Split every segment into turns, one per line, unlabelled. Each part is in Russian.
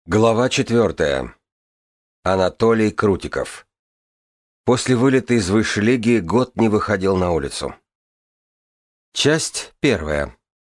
Глава 4. Анатолий Крутиков. После вылета из высшей лиги год не выходил на улицу. Часть 1.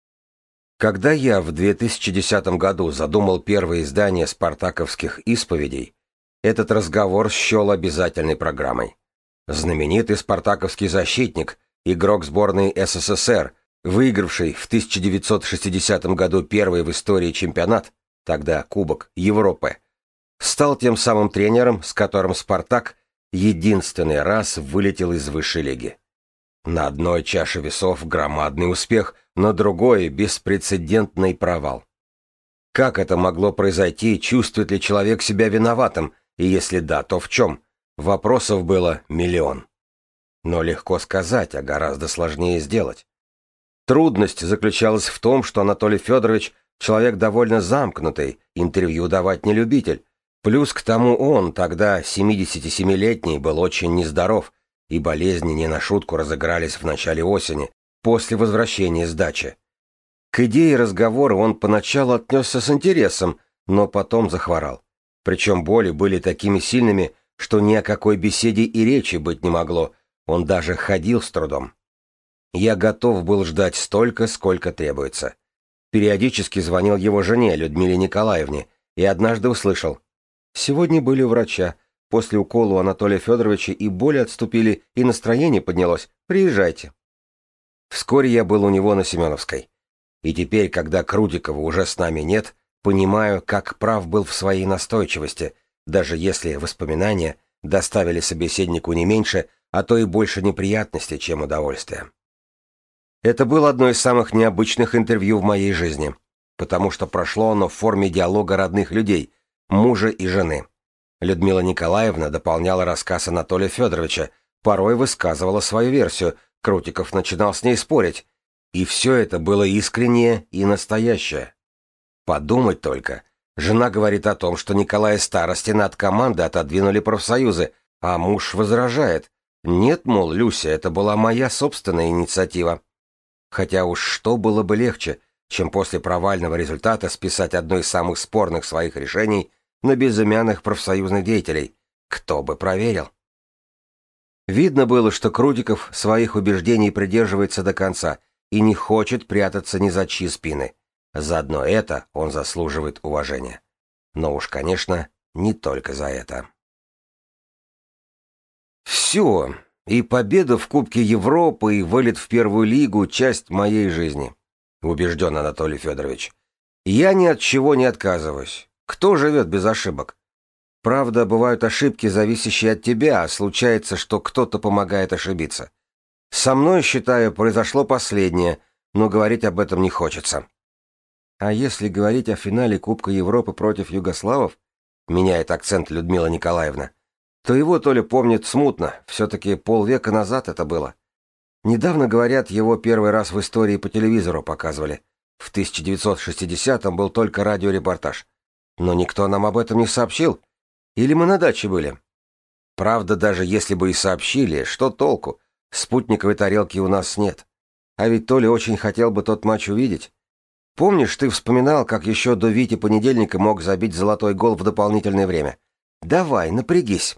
Когда я в 2010 году задумал первое издание спартаковских исповедей, этот разговор счел обязательной программой. Знаменитый спартаковский защитник, игрок сборной СССР, выигравший в 1960 году первый в истории чемпионат, тогда Кубок Европы, стал тем самым тренером, с которым «Спартак» единственный раз вылетел из высшей лиги. На одной чаше весов громадный успех, на другой беспрецедентный провал. Как это могло произойти, чувствует ли человек себя виноватым, и если да, то в чем? Вопросов было миллион. Но легко сказать, а гораздо сложнее сделать. Трудность заключалась в том, что Анатолий Федорович человек довольно замкнутый, интервью давать не любитель. Плюс к тому он, тогда 77-летний, был очень нездоров, и болезни не на шутку разыгрались в начале осени, после возвращения с дачи. К идее разговора он поначалу отнесся с интересом, но потом захворал. Причем боли были такими сильными, что ни о какой беседе и речи быть не могло, он даже ходил с трудом. Я готов был ждать столько, сколько требуется. Периодически звонил его жене, Людмиле Николаевне, и однажды услышал: «Сегодня были у врача. После укола у Анатолия Федоровича и боли отступили, и настроение поднялось. Приезжайте». Вскоре я был у него на Семеновской. И теперь, когда Крутикова уже с нами нет, понимаю, как прав был в своей настойчивости, даже если воспоминания доставили собеседнику не меньше, а то и больше неприятностей, чем удовольствия. Это было одно из самых необычных интервью в моей жизни, потому что прошло оно в форме диалога родных людей, мужа и жены. Людмила Николаевна дополняла рассказ Анатолия Федоровича, порой высказывала свою версию, Крутиков начинал с ней спорить, и все это было искреннее и настоящее. Подумать только, жена говорит о том, что Николая Старостина от команды отодвинули профсоюзы, а муж возражает: «Нет, мол, Люся, это была моя собственная инициатива». Хотя уж что было бы легче, чем после провального результата списать одно из самых спорных своих решений на безымянных профсоюзных деятелей? Кто бы проверил? Видно было, что Крутиков своих убеждений придерживается до конца и не хочет прятаться ни за чьи спины. Заодно это он заслуживает уважения. Но уж, конечно, не только за это. Все. И победа в Кубке Европы, и вылет в первую лигу — часть моей жизни, убежден Анатолий Федорович. Я ни от чего не отказываюсь. Кто живет без ошибок? Правда, бывают ошибки, зависящие от тебя, а случается, что кто-то помогает ошибиться. Со мной, считаю, произошло последнее, но говорить об этом не хочется. А если говорить о финале Кубка Европы против югославов, меняет акцент Людмила Николаевна, то его Толя помнит смутно, все-таки полвека назад это было. Недавно, говорят, его первый раз в истории по телевизору показывали. В 1960-м был только радиорепортаж. Но никто нам об этом не сообщил. Или мы на даче были? Правда, даже если бы и сообщили, что толку? Спутниковой тарелки у нас нет. А ведь Толя очень хотел бы тот матч увидеть. Помнишь, ты вспоминал, как еще до Вити Понедельника мог забить золотой гол в дополнительное время? Давай, напрягись.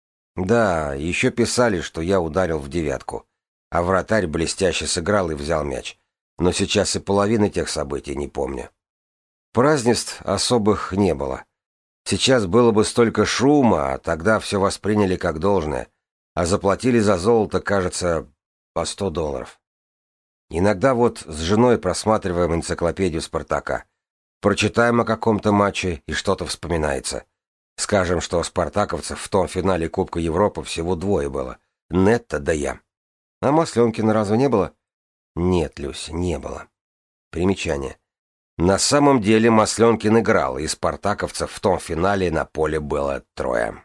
Да, еще писали, что я ударил в девятку, а вратарь блестяще сыграл и взял мяч. Но сейчас и половины тех событий не помню. Празднеств особых не было. Сейчас было бы столько шума, а тогда все восприняли как должное, а заплатили за золото, кажется, по $100. Иногда вот с женой просматриваем энциклопедию «Спартака». Прочитаем о каком-то матче, и что-то вспоминается. Скажем, что спартаковцев в том финале Кубка Европы всего двое было. Нетто да я. А Масленкина разве не было? Нет, Люся, не было. Примечание. На самом деле Масленкин играл, и спартаковцев в том финале на поле было трое.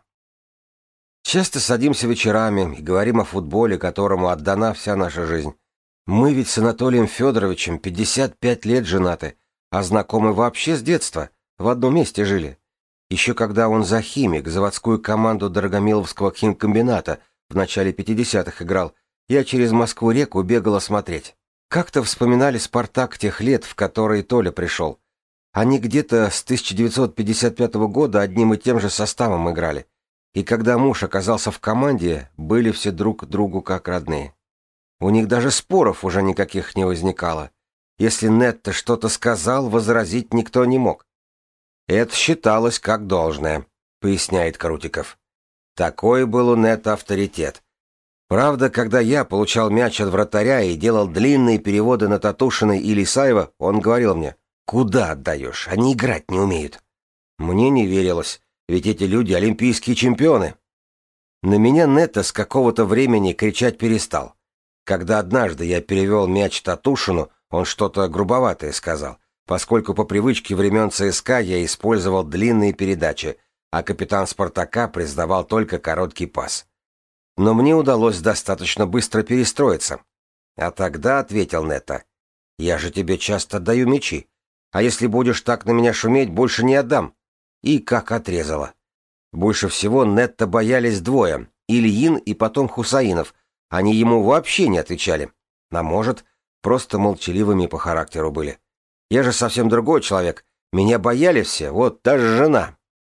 Часто садимся вечерами и говорим о футболе, которому отдана вся наша жизнь. Мы ведь с Анатолием Федоровичем 55 лет женаты, а знакомы вообще с детства, в одном месте жили. Еще когда он за «Химик», заводскую команду Дорогомиловского химкомбината, в начале 50-х играл, я через Москву-реку бегала смотреть. Как-то вспоминали «Спартак» тех лет, в которые Толя пришел. Они где-то с 1955 года одним и тем же составом играли. И когда муж оказался в команде, были все друг другу как родные. У них даже споров уже никаких не возникало. Если Нетта что-то сказал, возразить никто не мог. Это считалось как должное, поясняет Крутиков. Такой был у Нетта авторитет. Правда, когда я получал мяч от вратаря и делал длинные переводы на Татушина или Исаева, он говорил мне: «Куда отдаешь? Они играть не умеют». Мне не верилось, ведь эти люди олимпийские чемпионы. На меня Нетта с какого-то времени кричать перестал. Когда однажды я перевел мяч Татушину, он что-то грубоватое сказал, поскольку по привычке времен ЦСКА я использовал длинные передачи, а капитан «Спартака» признавал только короткий пас. Но мне удалось достаточно быстро перестроиться. А тогда ответил Нетта: «Я же тебе часто отдаю мячи, а если будешь так на меня шуметь, больше не отдам». И как отрезало. Больше всего Нетта боялись двое: Ильин и потом Хусаинов. Они ему вообще не отвечали. А может, просто молчаливыми по характеру были. Я же совсем другой человек. Меня боялись все, вот даже жена.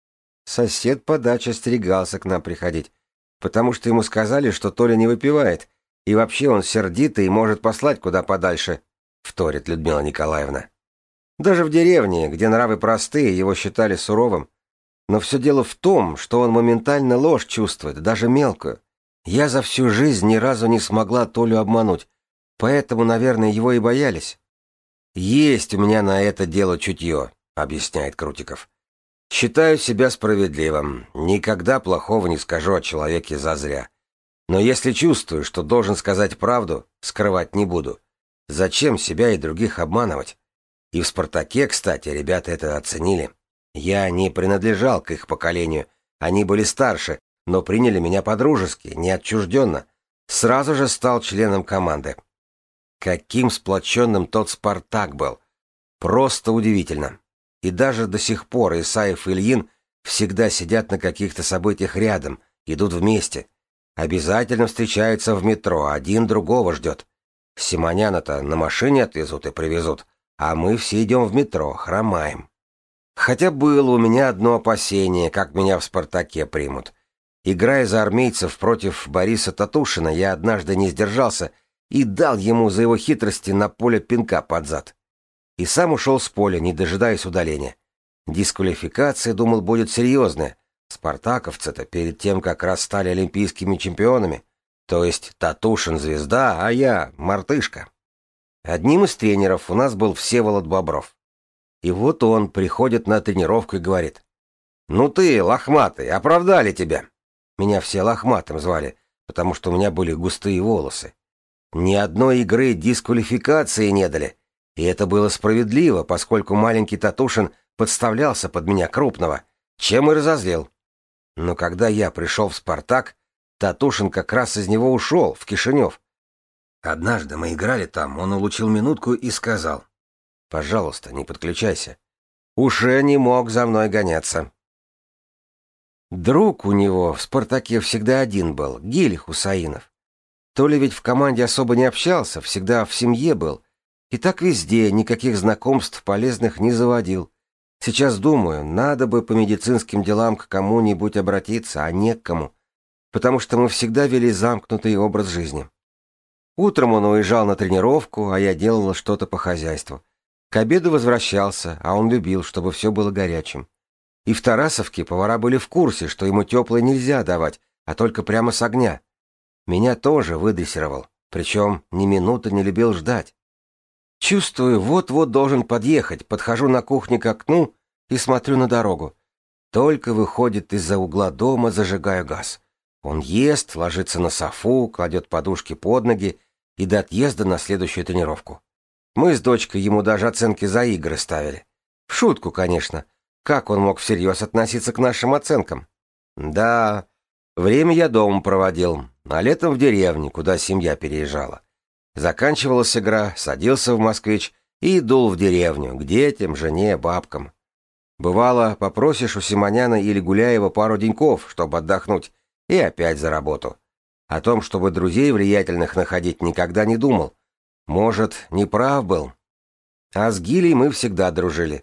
Сосед по даче остерегался к нам приходить, потому что ему сказали, что Толя не выпивает, и вообще он сердитый и может послать куда подальше, вторит Людмила Николаевна. Даже в деревне, где нравы простые, его считали суровым. Но все дело в том, что он моментально ложь чувствует, даже мелкую. Я за всю жизнь ни разу не смогла Толю обмануть, поэтому, наверное, его и боялись. «Есть у меня на это дело чутье», — объясняет Крутиков. «Считаю себя справедливым, никогда плохого не скажу о человеке зазря. Но если чувствую, что должен сказать правду, скрывать не буду. Зачем себя и других обманывать? И в «Спартаке», кстати, ребята это оценили. Я не принадлежал к их поколению, они были старше, но приняли меня по-дружески, не отчужденно. Сразу же стал членом команды. Каким сплоченным тот «Спартак» был. Просто удивительно. И даже до сих пор Исаев и Ильин всегда сидят на каких-то событиях рядом, идут вместе. Обязательно встречаются в метро, один другого ждет. Симоняна-то на машине отвезут и привезут, а мы все идем в метро, хромаем. Хотя было у меня одно опасение, как меня в «Спартаке» примут. Играя за армейцев против Бориса Татушина, я однажды не сдержался и дал ему за его хитрости на поле пинка под зад. И сам ушел с поля, не дожидаясь удаления. Дисквалификация, думал, будет серьезная. Спартаковцы-то перед тем как раз стали олимпийскими чемпионами. То есть Татушин звезда, а я мартышка. Одним из тренеров у нас был Всеволод Бобров. И вот он приходит на тренировку и говорит: «Ну ты, лохматый, оправдали тебя». Меня все лохматым звали, потому что у меня были густые волосы. Ни одной игры дисквалификации не дали. И это было справедливо, поскольку маленький Татушин подставлялся под меня крупного, чем и разозлил. Но когда я пришел в «Спартак», Татушин как раз из него ушел, в Кишинев. Однажды мы играли там, он улучил минутку и сказал: «Пожалуйста, не подключайся». Уже не мог за мной гоняться. Друг у него в «Спартаке» всегда один был, Гиль Хусаинов. То ли ведь в команде особо не общался, всегда в семье был. И так везде, никаких знакомств полезных не заводил. Сейчас думаю, надо бы по медицинским делам к кому-нибудь обратиться, а не к кому. Потому что мы всегда вели замкнутый образ жизни. Утром он уезжал на тренировку, а я делала что-то по хозяйству. К обеду возвращался, а он любил, чтобы все было горячим. И в Тарасовке повара были в курсе, что ему теплое нельзя давать, а только прямо с огня. Меня тоже выдрессировал, причем ни минуты не любил ждать. Чувствую, вот-вот должен подъехать, подхожу на кухне к окну и смотрю на дорогу. Только выходит из-за угла дома, зажигаю газ. Он ест, ложится на софу, кладет подушки под ноги и до отъезда на следующую тренировку. Мы с дочкой ему даже оценки за игры ставили. В шутку, конечно. Как он мог всерьез относиться к нашим оценкам? Да, время я дома проводил, а летом в деревне, куда семья переезжала. Заканчивалась игра, садился в «Москвич» и дул в деревню, к детям, жене, бабкам. Бывало, попросишь у Симоняна или Гуляева пару деньков, чтобы отдохнуть, и опять за работу. О том, чтобы друзей влиятельных находить, никогда не думал. Может, не прав был. А с Гилей мы всегда дружили.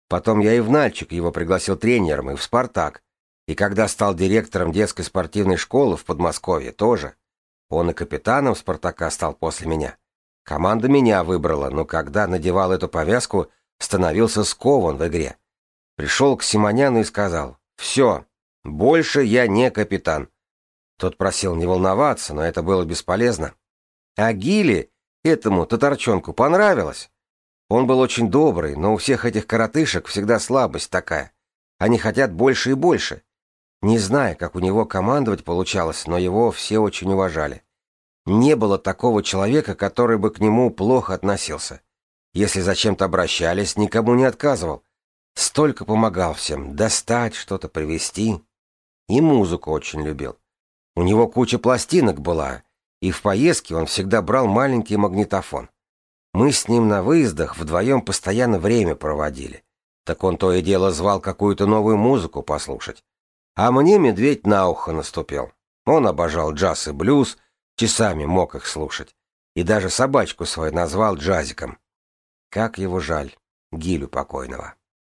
Потом я и в Нальчик его пригласил тренером, и в «Спартак». И когда стал директором детской спортивной школы в Подмосковье, тоже. Он и капитаном «Спартака» стал после меня. Команда меня выбрала, но когда надевал эту повязку, становился скован в игре. Пришел к Симоняну и сказал: «Все, больше я не капитан». Тот просил не волноваться, но это было бесполезно. А Гиле, этому татарчонку, понравилось. Он был очень добрый, но у всех этих коротышек всегда слабость такая. Они хотят больше и больше. Не знаю, как у него командовать получалось, но его все очень уважали. Не было такого человека, который бы к нему плохо относился. Если зачем-то обращались, никому не отказывал. Столько помогал всем достать, что-то привезти. И музыку очень любил. У него куча пластинок была, и в поездке он всегда брал маленький магнитофон. Мы с ним на выездах вдвоем постоянно время проводили. Так он то и дело звал какую-то новую музыку послушать. А мне медведь на ухо наступил. Он обожал джаз и блюз, часами мог их слушать. И даже собачку свою назвал Джазиком. Как его жаль, Гилю покойного.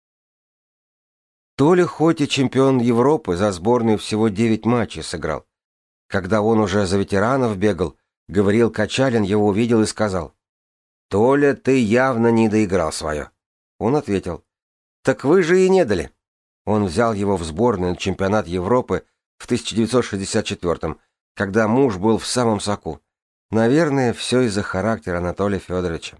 Толя хоть и чемпион Европы, за сборную всего 9 матчей сыграл. Когда он уже за ветеранов бегал, Гавриил Качалин его увидел и сказал: «Толя, ты явно не доиграл свое». Он ответил: «Так вы же и не дали». Он взял его в сборную на чемпионат Европы в 1964-м, когда муж был в самом соку. Наверное, все из-за характера Анатолия Федоровича.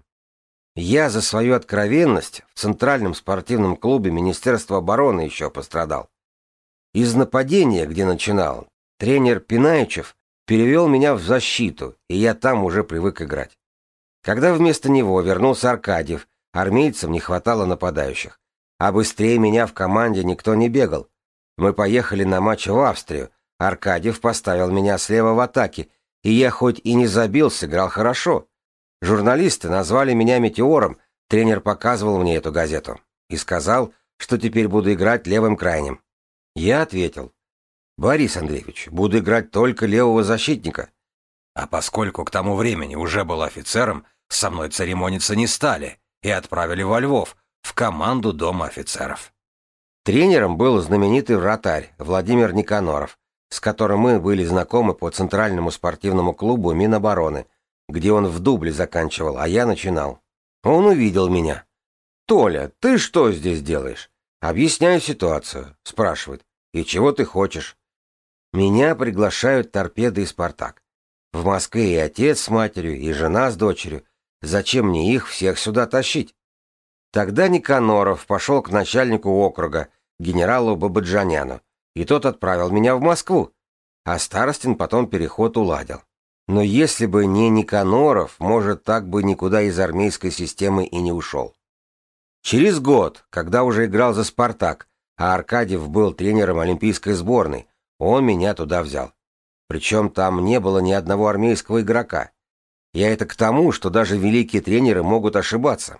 Я за свою откровенность в Центральном спортивном клубе Министерства обороны еще пострадал. Из нападения, где начинал, тренер Пинаичев перевел меня в защиту, и я там уже привык играть. Когда вместо него вернулся Аркадьев, армейцам не хватало нападающих. А быстрее меня в команде никто не бегал. Мы поехали на матч в Австрию. Аркадьев поставил меня слева в атаке, и я хоть и не забил, сыграл хорошо. Журналисты назвали меня метеором, тренер показывал мне эту газету и сказал, что теперь буду играть левым крайним. Я ответил: «Борис Андреевич, буду играть только левого защитника».
А поскольку к тому времени уже был офицером, со мной церемониться не стали и отправили во Львов, в команду Дома офицеров.
Тренером был знаменитый вратарь Владимир Никаноров, с которым мы были знакомы по Центральному спортивному клубу Минобороны, где он в дубле заканчивал, а я начинал. Он увидел меня. «Толя, ты что здесь делаешь?» «Объясняю ситуацию», — спрашивает. «И чего ты хочешь?» Меня приглашают «Торпеды» и «Спартак». В Москве и отец с матерью, и жена с дочерью. Зачем мне их всех сюда тащить? Тогда Никаноров пошел к начальнику округа, генералу Бабаджаняну, и тот отправил меня в Москву, а Старостин потом переход уладил. Но если бы не Никаноров, может, так бы никуда из армейской системы и не ушел. Через год, когда уже играл за «Спартак», а Аркадьев был тренером олимпийской сборной, он меня туда взял. Причем там не было ни одного армейского игрока. Я это к тому, что даже великие тренеры могут ошибаться.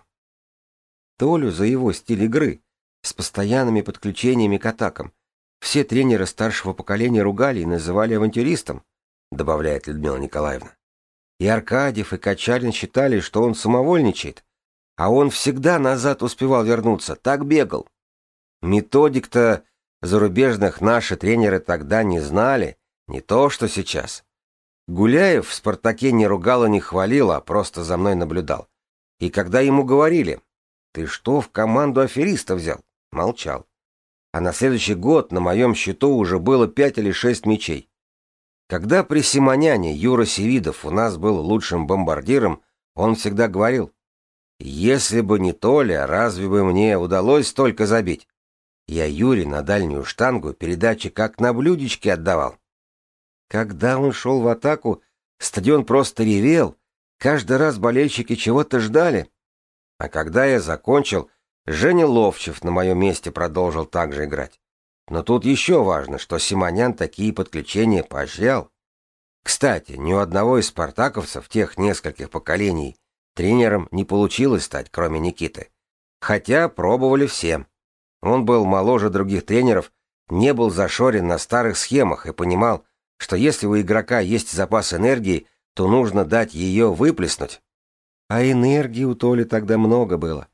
Толю за его стиль игры, с постоянными подключениями к атакам. Все тренеры старшего поколения ругали и называли авантюристом, добавляет Людмила Николаевна. И Аркадьев, и Качалин считали, что он самовольничает, а он всегда назад успевал вернуться, так бегал. Методик-то зарубежных наши тренеры тогда не знали, не то что сейчас. Гуляев в «Спартаке» не ругал и не хвалил, а просто за мной наблюдал. И когда ему говорили: «Ты что, в команду афериста взял?» Молчал. А на следующий год на моем счету уже было 5 или 6 мячей. Когда при Симоняне Юра Севидов у нас был лучшим бомбардиром, он всегда говорил: «Если бы не Толя, разве бы мне удалось столько забить?» Я Юре на дальнюю штангу передачи как на блюдечке отдавал. Когда он шел в атаку, стадион просто ревел, каждый раз болельщики чего-то ждали. А когда я закончил, Женя Ловчев на моем месте продолжил так же играть. Но тут еще важно, что Симонян такие подключения поощрял. Кстати, ни у одного из спартаковцев тех нескольких поколений тренером не получилось стать, кроме Никиты. Хотя пробовали все. Он был моложе других тренеров, не был зашорен на старых схемах и понимал, что если у игрока есть запас энергии, то нужно дать ее выплеснуть. А энергии у Толи тогда много было.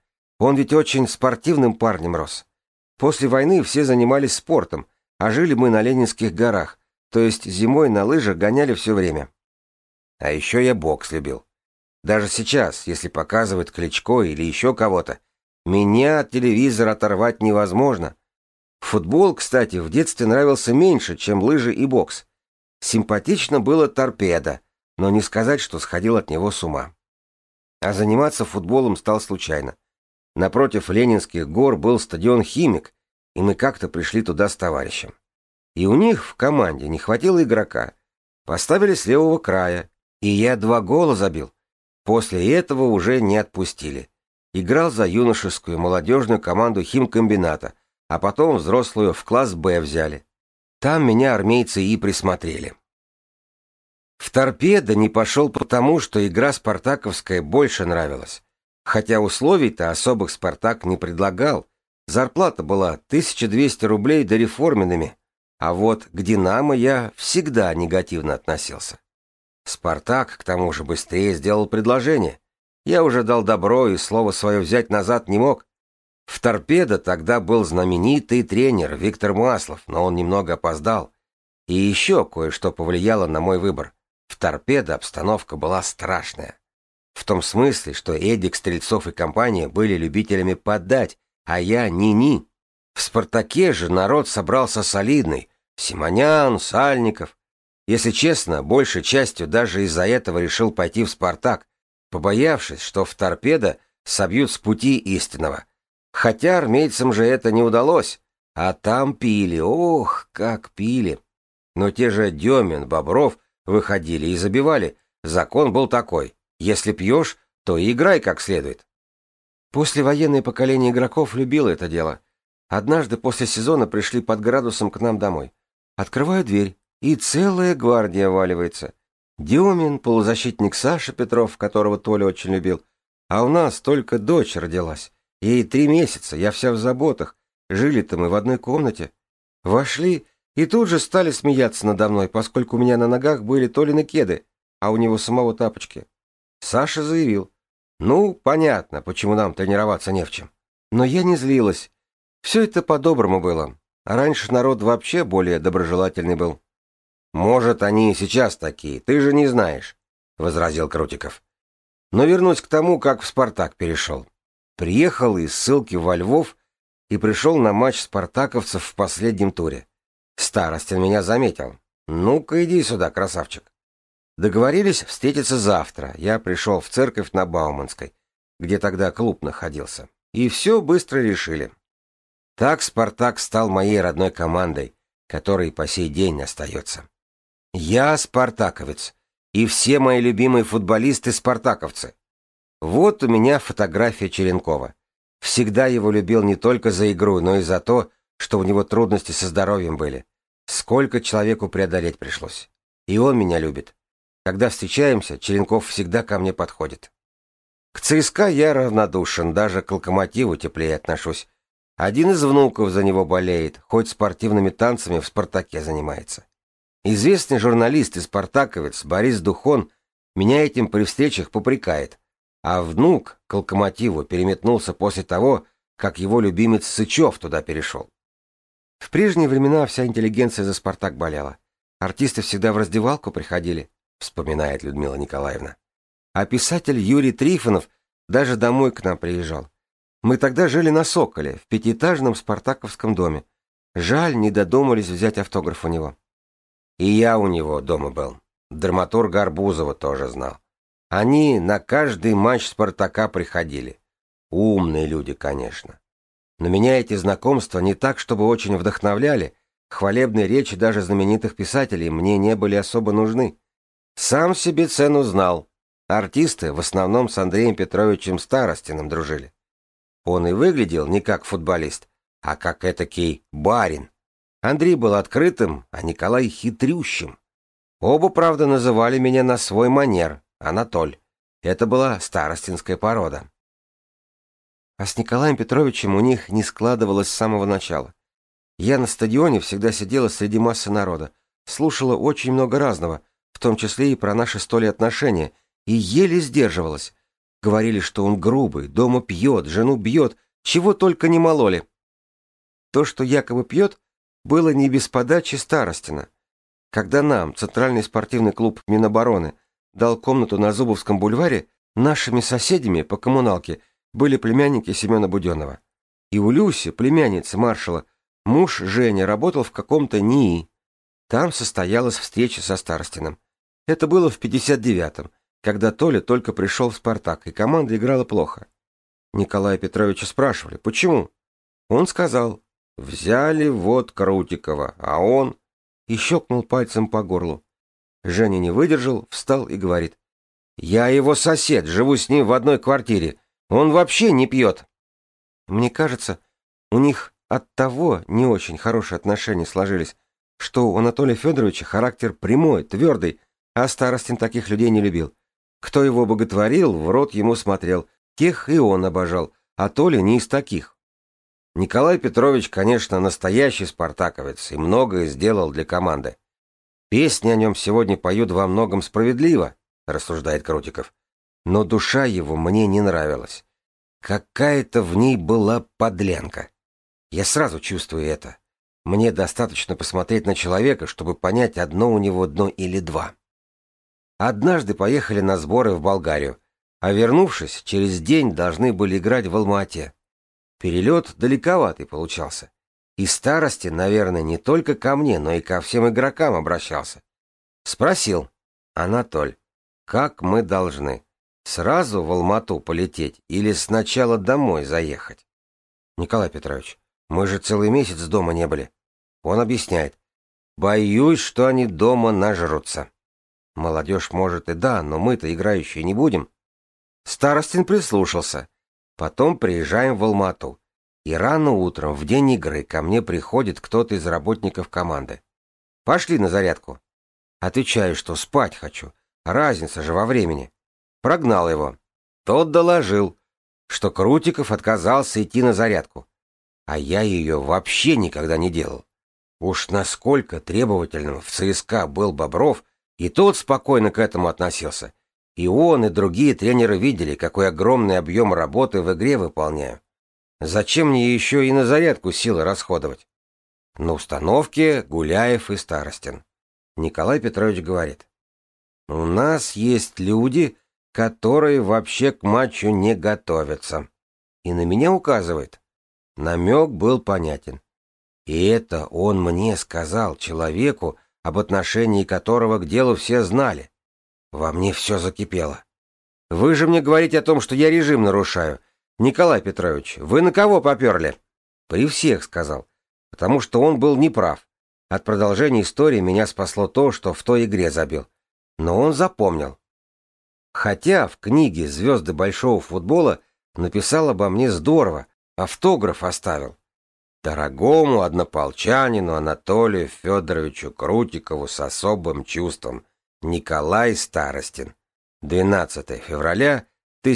Он ведь очень спортивным парнем рос. После войны все занимались спортом, а жили мы на Ленинских горах, то есть зимой на лыжах гоняли все время. А еще я бокс любил. Даже сейчас, если показывают Кличко или еще кого-то, меня от телевизора оторвать невозможно. Футбол, кстати, в детстве нравился меньше, чем лыжи и бокс. Симпатично было торпедо, но не сказать, что сходил от него с ума. А заниматься футболом стал случайно. Напротив Ленинских гор был стадион «Химик», и мы как-то пришли туда с товарищем. И у них в команде не хватило игрока. Поставили с левого края, и я 2 гола забил. После этого уже не отпустили. Играл за юношескую молодежную команду химкомбината, а потом взрослую в класс «Б» взяли. Там меня армейцы и присмотрели. В торпедо не пошел потому, что игра спартаковская больше нравилась. Хотя условий-то особых «Спартак» не предлагал. Зарплата была 1200 рублей дореформенными. А вот к «Динамо» я всегда негативно относился. «Спартак» к тому же быстрее сделал предложение. Я уже дал добро и слово свое взять назад не мог. В торпедо тогда был знаменитый тренер Виктор Маслов, но он немного опоздал. И еще кое-что повлияло на мой выбор. В торпедо обстановка была страшная. В том смысле, что Эдик Стрельцов и компания были любителями поддать, а я ни-ни. В «Спартаке» же народ собрался солидный. Симонян, Сальников. Если честно, большей частью даже из-за этого решил пойти в «Спартак», побоявшись, что в торпедо собьют с пути истинного. Хотя армейцам же это не удалось. А там пили, ох, как пили. Но те же Демин, Бобров выходили и забивали. Закон был такой: если пьешь, то и играй как следует. Послевоенное поколение игроков любило это дело. Однажды после сезона пришли под градусом к нам домой. Открываю дверь, и целая гвардия валивается. Демин, полузащитник Саша Петров, которого Толя очень любил. А у нас только дочь родилась. Ей 3 месяца, я вся в заботах. Жили-то мы в одной комнате. Вошли и тут же стали смеяться надо мной, поскольку у меня на ногах были Толины кеды, а у него самого тапочки. Саша заявил: «Ну, понятно, почему нам тренироваться не в чем». Но я не злилась. Все это по-доброму было. А раньше народ вообще более доброжелательный был. «Может, они и сейчас такие, ты же не знаешь», — возразил Крутиков. Но вернусь к тому, как в «Спартак» перешел. Приехал из ссылки во Львов и пришел на матч спартаковцев в последнем туре. Старостин меня заметил. «Ну-ка, иди сюда, красавчик». Договорились встретиться завтра. Я пришел в церковь на Бауманской, где тогда клуб находился. И все быстро решили. Так «Спартак» стал моей родной командой, которой по сей день остается. Я спартаковец, и все мои любимые футболисты спартаковцы. Вот у меня фотография Черенкова. Всегда его любил не только за игру, но и за то, что у него трудности со здоровьем были. Сколько человеку преодолеть пришлось. И он меня любит. Когда встречаемся, Черенков всегда ко мне подходит. К ЦСКА я равнодушен, даже к «Локомотиву» теплее отношусь. Один из внуков за него болеет, хоть спортивными танцами в «Спартаке» занимается. Известный журналист и спартаковец Борис Духон меня этим при встречах попрекает, а внук к «Локомотиву» переметнулся после того, как его любимец Сычев туда перешел. В прежние времена вся интеллигенция за «Спартак» болела. Артисты всегда в раздевалку приходили, вспоминает Людмила Николаевна. А писатель Юрий Трифонов даже домой к нам приезжал. Мы тогда жили на Соколе, в 5-этажном спартаковском доме. Жаль, не додумались взять автограф у него. И я у него дома был. Драматурга Арбузова тоже знал. Они на каждый матч «Спартака» приходили. Умные люди, конечно. Но меня эти знакомства не так, чтобы очень вдохновляли. Хвалебные речи даже знаменитых писателей мне не были особо нужны. Сам себе цену знал. Артисты в основном с Андреем Петровичем Старостиным дружили. Он и выглядел не как футболист, а как этакий барин. Андрей был открытым, а Николай хитрющим. Оба, правда, называли меня на свой манер Анатоль. Это была старостинская порода. А с Николаем Петровичем у них не складывалось с самого начала. Я на стадионе всегда сидела среди массы народа, слушала очень много разного, в том числе и про наши 100 лет отношения, и еле сдерживалась. Говорили, что он грубый, дома пьет, жену бьет, чего только не мололи. То, что якобы пьет, было не без подачи Старостина. Когда нам Центральный спортивный клуб Минобороны дал комнату на Зубовском бульваре, нашими соседями по коммуналке были племянники Семена Буденного. И у Люси, племянницы маршала, муж Женя работал в каком-то НИИ. Там состоялась встреча со Старостиным. Это было в 59-м, когда Толя только пришел в «Спартак», и команда играла плохо. Николая Петровича спрашивали, почему? Он сказал, взяли вот Крутикова, а он... И щелкнул пальцем по горлу. Женя не выдержал, встал и говорит, я его сосед, живу с ним в одной квартире, он вообще не пьет. Мне кажется, у них от того не очень хорошие отношения сложились, что у Анатолия Федоровича характер прямой, твердый, а Старостин таких людей не любил. Кто его боготворил, в рот ему смотрел, тех и он обожал, а Толя не из таких. Николай Петрович, конечно, настоящий спартаковец и многое сделал для команды. Песни о нем сегодня поют во многом справедливо, рассуждает Крутиков. Но душа его мне не нравилась. Какая-то в ней была подлянка. Я сразу чувствую это. Мне достаточно посмотреть на человека, чтобы понять, одно у него дно или два. Однажды поехали на сборы в Болгарию, а вернувшись, через день должны были играть в Алма-Ате. Перелет далековатый получался. И Старостин, наверное, не только ко мне, но и ко всем игрокам обращался. Спросил, Анатоль, как мы должны? Сразу в Алма-Ату полететь или сначала домой заехать? Николай Петрович, мы же целый месяц дома не были. Он объясняет, боюсь, что они дома нажрутся. Молодежь, может, и да, но мы-то играющие не будем. Старостин прислушался. Потом приезжаем в Алма-Ату. И рано утром, в день игры, ко мне приходит кто-то из работников команды. Пошли на зарядку. Отвечаю, что спать хочу. Разница же во времени. Прогнал его. Тот доложил, что Крутиков отказался идти на зарядку. А я ее вообще никогда не делал. Уж насколько требовательным в ЦСКА был Бобров, и тот спокойно к этому относился. И он, и другие тренеры видели, какой огромный объем работы в игре выполняю. Зачем мне еще и на зарядку силы расходовать? На установке Гуляев и Старостин. Николай Петрович говорит, у нас есть люди, которые вообще к матчу не готовятся. И на меня указывает. Намек был понятен. И это он мне сказал, человеку, об отношении которого к делу все знали. Во мне все закипело. Вы же мне говорите о том, что я режим нарушаю. Николай Петрович, вы на кого поперли? При всех, сказал. Потому что он был неправ. От продолжения истории меня спасло то, что в той игре забил. Но он запомнил. Хотя в книге «Звезды большого футбола» написал обо мне здорово, автограф оставил. Дорогому однополчанину Анатолию Федоровичу Крутикову с особым чувством. Николай Старостин. 12 февраля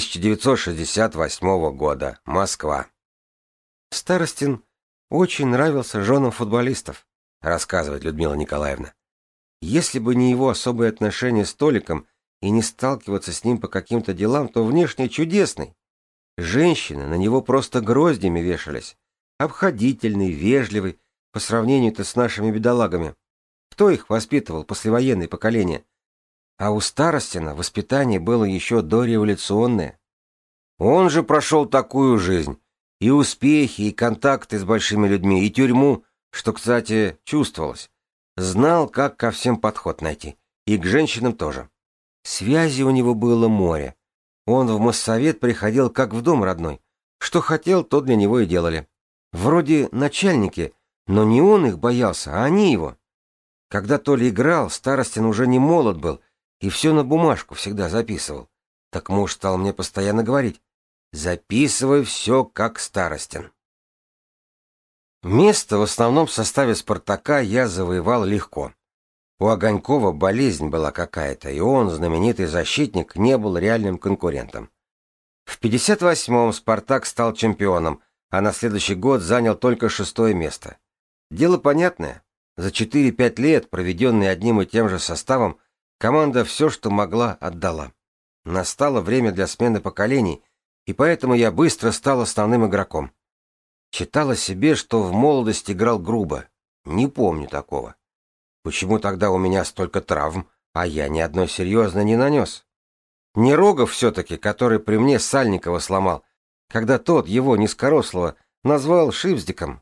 1968 года. Москва. Старостин очень нравился женам футболистов, рассказывает Людмила Николаевна. Если бы не его особые отношения с Толиком и не сталкиваться с ним по каким-то делам, то внешне чудесный. Женщины на него просто гроздями вешались. Обходительный, вежливый, по сравнению-то с нашими бедолагами. Кто их воспитывал, послевоенное поколение? А у Старостина воспитание было еще дореволюционное. Он же прошел такую жизнь. И успехи, и контакты с большими людьми, и тюрьму, что, кстати, чувствовалось. Знал, как ко всем подход найти. И к женщинам тоже. Связи у него было море. Он в Моссовет приходил как в дом родной. Что хотел, то для него и делали. Вроде начальники, но не он их боялся, а они его. Когда Толя играл, Старостин уже не молод был, и все на бумажку всегда записывал. Так муж стал мне постоянно говорить, записывай все как Старостин. Место в основном составе «Спартака» я завоевал легко. У Огонькова болезнь была какая-то, и он, знаменитый защитник, не был реальным конкурентом. В 58-м «Спартак» стал чемпионом, а на следующий год занял только 6-е место. Дело понятное. За 4-5 лет, проведенные одним и тем же составом, команда все, что могла, отдала. Настало время для смены поколений, и поэтому я быстро стал основным игроком. Читал о себе, что в молодости играл грубо. Не помню такого. Почему тогда у меня столько травм, а я ни одной серьезной не нанес? Не Рогов все-таки, который при мне Сальникова сломал, когда тот его низкорослого назвал Шипздиком.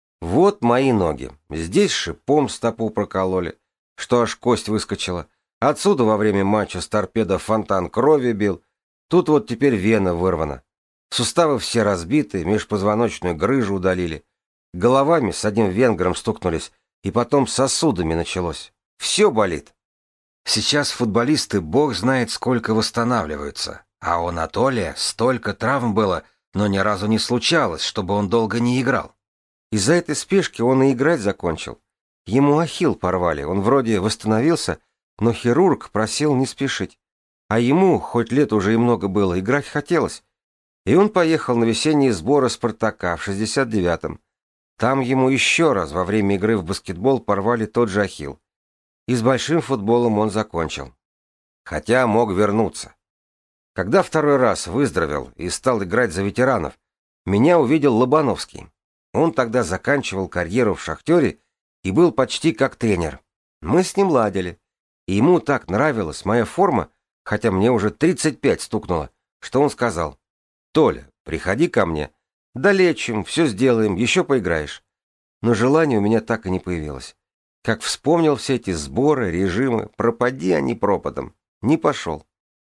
Вот мои ноги. Здесь шипом стопу прокололи, что аж кость выскочила. Отсюда во время матча с торпедо фонтан крови бил. Тут вот теперь вена вырвана. Суставы все разбиты, межпозвоночную грыжу удалили. Головами с одним венгром стукнулись, и потом сосудами началось. Все болит. Сейчас футболисты бог знает сколько восстанавливаются, а у Анатолия столько травм было, но ни разу не случалось, чтобы он долго не играл. Из-за этой спешки он и играть закончил. Ему ахилл порвали, он вроде восстановился, но хирург просил не спешить. А ему, хоть лет уже и много было, играть хотелось. И он поехал на весенние сборы «Спартака» в 69-м. Там ему еще раз во время игры в баскетбол порвали тот же ахилл. И с большим футболом он закончил. Хотя мог вернуться. Когда второй раз выздоровел и стал играть за ветеранов, меня увидел Лобановский. Он тогда заканчивал карьеру в «Шахтере» и был почти как тренер. Мы с ним ладили. И ему так нравилась моя форма, хотя мне уже 35 стукнуло, что он сказал: «Толя, приходи ко мне, долечим, все сделаем, еще поиграешь». Но желание у меня так и не появилось. Как вспомнил все эти сборы, режимы, пропади они пропадом. Не пошел.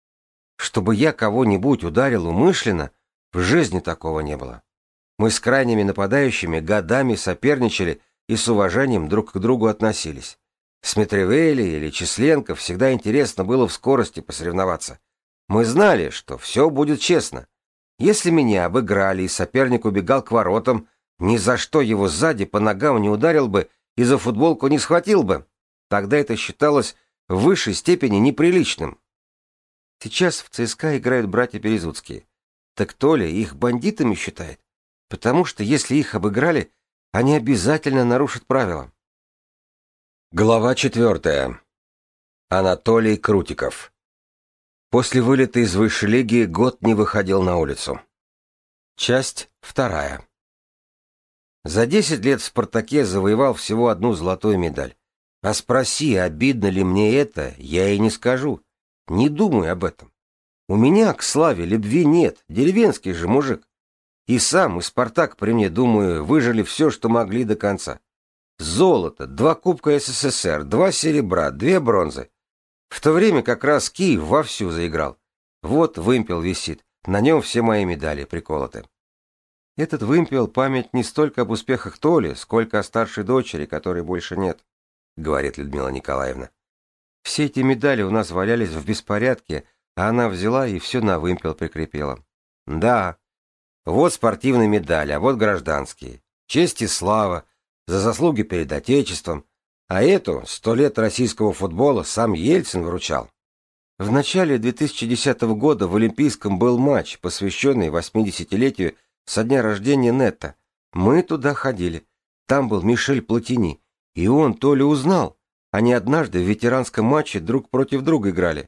Чтобы я кого-нибудь ударил умышленно, в жизни такого не было. Мы с крайними нападающими годами соперничали и с уважением друг к другу относились. С Митревели или Численко всегда интересно было в скорости посоревноваться. Мы знали, что все будет честно. Если меня обыграли и соперник убегал к воротам, ни за что его сзади по ногам не ударил бы и за футболку не схватил бы. Тогда это считалось в высшей степени неприличным. Сейчас в ЦСКА играют братья Березутские. Так Толя их бандитами считает, потому что если их обыграли, они обязательно нарушат правила.
Глава 4. Анатолий Крутиков.
После вылета из высшей лиги год не выходил на улицу. Часть 2. За 10 лет в «Спартаке» завоевал всего одну золотую медаль. А спроси, обидно ли мне это, я и не скажу. Не думай об этом. У меня к славе любви нет, деревенский же мужик. И сам, и «Спартак» при мне, думаю, выжили все, что могли до конца. Золото, 2 кубка СССР, 2 серебра, 2 бронзы. В то время как раз Киев вовсю заиграл. Вот вымпел висит, на нем все мои медали приколоты. Этот вымпел — память не столько об успехах Толи, сколько о старшей дочери, которой больше нет, говорит Людмила Николаевна. Все эти медали у нас валялись в беспорядке, а она взяла и все на вымпел прикрепила. Да, вот спортивные медали, а вот гражданские. Честь и слава, за заслуги перед Отечеством, а эту 100 лет российского футбола сам Ельцин вручал. В начале 2010 года в Олимпийском был матч, посвященный 80-летию со дня рождения Нетта. Мы туда ходили. Там был Мишель Платини, и он то ли узнал. Они однажды в ветеранском матче друг против друга играли.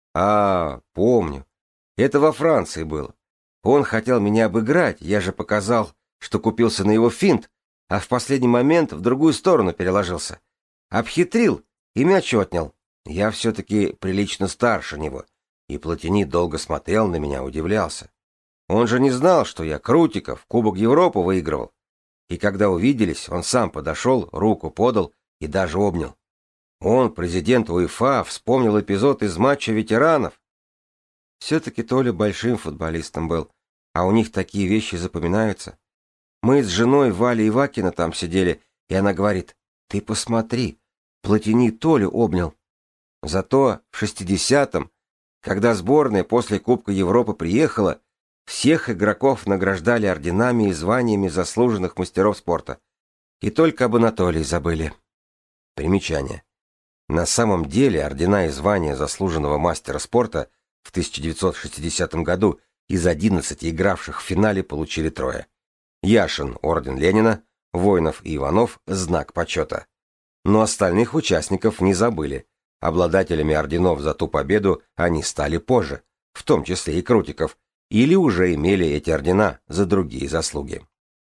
А, помню. Это во Франции было. Он хотел меня обыграть, я же показал, что купился на его финт, а в последний момент в другую сторону переложился. Обхитрил и мяч отнял. Я все-таки прилично старше него, и Платини долго смотрел на меня, удивлялся. Он же не знал, что я Крутиков, Кубок Европы выигрывал. И когда увиделись, он сам подошел, руку подал и даже обнял. Он, президент УЕФА, вспомнил эпизод из матча ветеранов. Все-таки Толя большим футболистом был, а у них такие вещи запоминаются. Мы с женой Валей Ивакина там сидели, и она говорит: «Ты посмотри, Платини Толю обнял». Зато в 60-м, когда сборная после Кубка Европы приехала, всех игроков награждали орденами и званиями заслуженных мастеров спорта. И только об Анатолии забыли. Примечание. На самом деле ордена и звания заслуженного мастера спорта в 1960 году из 11 игравших в финале получили 3. Яшин — орден Ленина, Воинов и Иванов — знак почета. Но остальных участников не забыли. Обладателями орденов за ту победу они стали позже, в том числе и Крутиков, или уже имели эти ордена за другие заслуги.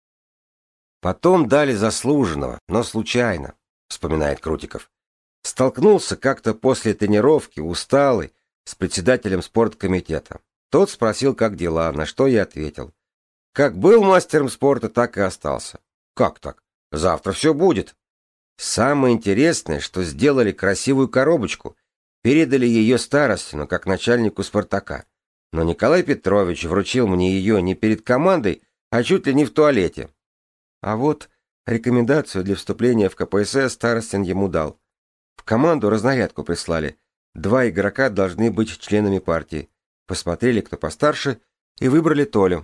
Потом дали заслуженного, но случайно, вспоминает Крутиков. Столкнулся как-то после тренировки, усталый, с председателем спорткомитета. Тот спросил, как дела, на что я ответил. Как был мастером спорта, так и остался. Как так? Завтра все будет. Самое интересное, что сделали красивую коробочку, передали ее Старостину, как начальнику «Спартака». Но Николай Петрович вручил мне ее не перед командой, а чуть ли не в туалете. А вот рекомендацию для вступления в КПСС Старостин ему дал. В команду разнарядку прислали. 2 игрока должны быть членами партии. Посмотрели, кто постарше, и выбрали Толю.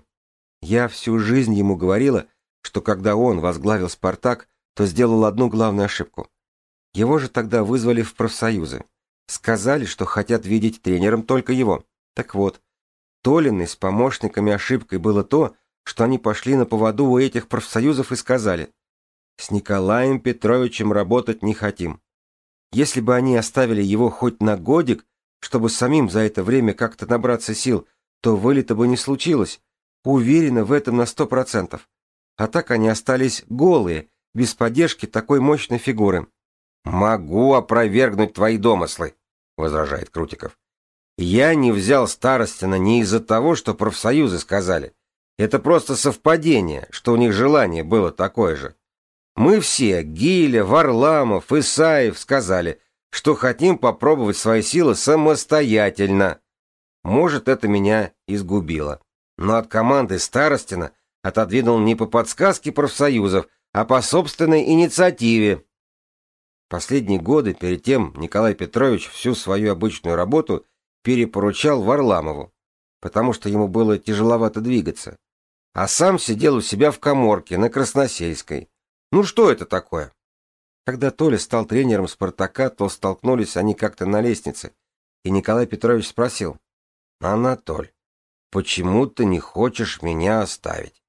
Я всю жизнь ему говорила, что когда он возглавил «Спартак», то сделал одну главную ошибку. Его же тогда вызвали в профсоюзы. Сказали, что хотят видеть тренером только его. Так вот, Толиной с помощниками ошибкой было то, что они пошли на поводу у этих профсоюзов и сказали: «С Николаем Петровичем работать не хотим». Если бы они оставили его хоть на годик, чтобы самим за это время как-то набраться сил, то вылета бы не случилось. Уверена в этом на 100%. А так они остались голые, без поддержки такой мощной фигуры. «Могу опровергнуть твои домыслы», — возражает Крутиков. «Я не взял Старостина не из-за того, что профсоюзы сказали. Это просто совпадение, что у них желание было такое же. Мы все, Гиля, Варламов, Исаев, сказали, что хотим попробовать свои силы самостоятельно. Может, это меня изгубило. Но от команды Старостина отодвинул не по подсказке профсоюзов, а по собственной инициативе». Последние годы перед тем Николай Петрович всю свою обычную работу перепоручал Варламову, потому что ему было тяжеловато двигаться. А сам сидел у себя в каморке на Красносельской. Ну что это такое? Когда Толя стал тренером «Спартака», то столкнулись они как-то на лестнице, и Николай Петрович спросил: «Анатоль, почему ты не хочешь меня оставить?»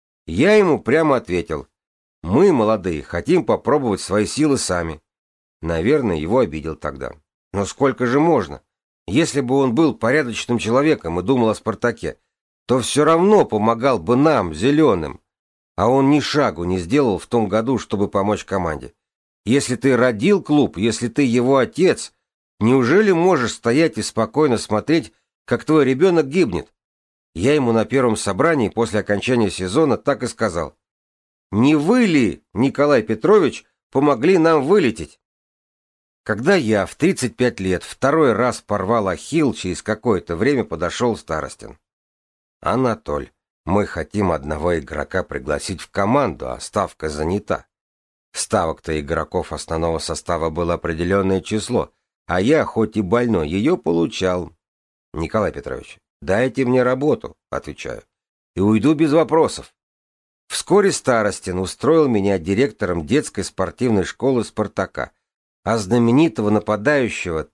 Я ему прямо ответил: «Мы, молодые, хотим попробовать свои силы сами». Наверное, его обидел тогда. Но сколько же можно? Если бы он был порядочным человеком и думал о «Спартаке», то все равно помогал бы нам, зеленым. А он ни шагу не сделал в том году, чтобы помочь команде. Если ты родил клуб, если ты его отец, неужели можешь стоять и спокойно смотреть, как твой ребенок гибнет? Я ему на первом собрании после окончания сезона так и сказал: «Не вы ли, Николай Петрович, помогли нам вылететь?» Когда я в 35 лет второй раз порвал ахилл, через какое-то время подошел Старостин. «Анатоль, мы хотим одного игрока пригласить в команду, а ставка занята. Ставок-то игроков основного состава было определенное число, а я, хоть и больной, ее получал. Николай Петрович, дайте мне работу», — отвечаю, — «и уйду без вопросов». Вскоре Старостин устроил меня директором детской спортивной школы «Спартака», а знаменитого нападающего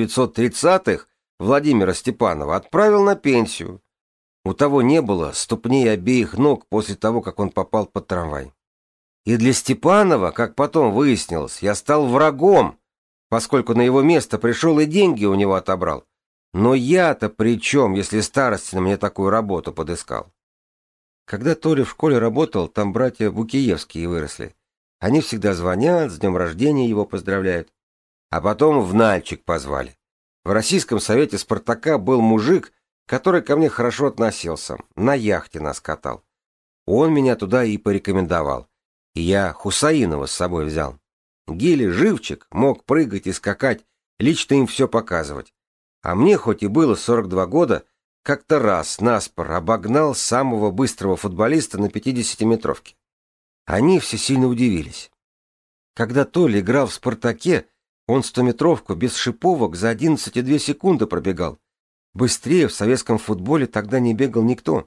1930-х Владимира Степанова отправил на пенсию. У того не было ступней обеих ног после того, как он попал под трамвай. И для Степанова, как потом выяснилось, я стал врагом, поскольку на его место пришел и деньги у него отобрал. Но я-то при чем, если Старостин мне такую работу подыскал? Когда Толя в школе работал, там братья Букиевские выросли. Они всегда звонят, с днем рождения его поздравляют. А потом в Нальчик позвали. В Российском совете «Спартака» был мужик, который ко мне хорошо относился, на яхте нас катал. Он меня туда и порекомендовал. И я Хусаинова с собой взял. Гили живчик, мог прыгать и скакать, лично им все показывать. А мне, хоть и было 42 года, как-то раз наспор обогнал самого быстрого футболиста на 50-метровке. Они все сильно удивились. Когда Толя играл в «Спартаке», он 100-метровку без шиповок за 11,2 секунды пробегал. Быстрее в советском футболе тогда не бегал никто.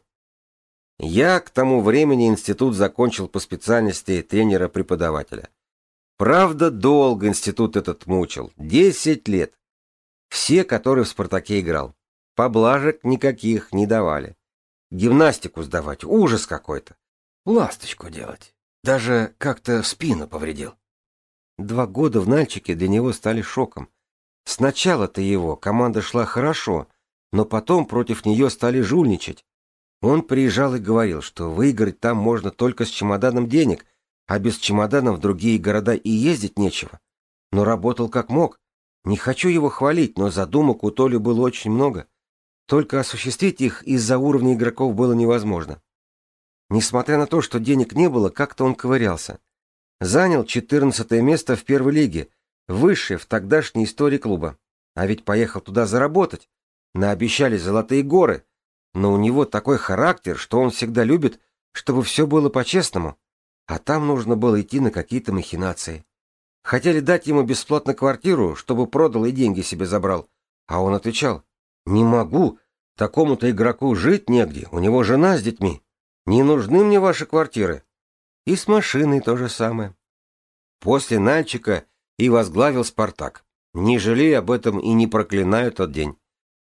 Я к тому времени институт закончил по специальности тренера-преподавателя. Правда, долго институт этот мучил, 10 лет. Все, которые в «Спартаке» играл. Поблажек никаких не давали. Гимнастику сдавать — ужас какой-то. Ласточку делать. Даже как-то спину повредил. 2 года в Нальчике для него стали шоком. Сначала-то его команда шла хорошо, но потом против нее стали жульничать. Он приезжал и говорил, что выиграть там можно только с чемоданом денег, а без чемодана в другие города и ездить нечего. Но работал как мог. Не хочу его хвалить, но задумок у Толи было очень много. Только осуществить их из-за уровня игроков было невозможно. Несмотря на то, что денег не было, как-то он ковырялся. Занял 14 место в первой лиге, высшее в тогдашней истории клуба. А ведь поехал туда заработать. Наобещали золотые горы. Но у него такой характер, что он всегда любит, чтобы все было по-честному. А там нужно было идти на какие-то махинации. Хотели дать ему бесплатно квартиру, чтобы продал и деньги себе забрал. А он отвечал: «Не могу, такому-то игроку жить негде, у него жена с детьми. Не нужны мне ваши квартиры». И с машиной то же самое. После Нальчика и возглавил «Спартак». Не жалею об этом и не проклинаю тот день.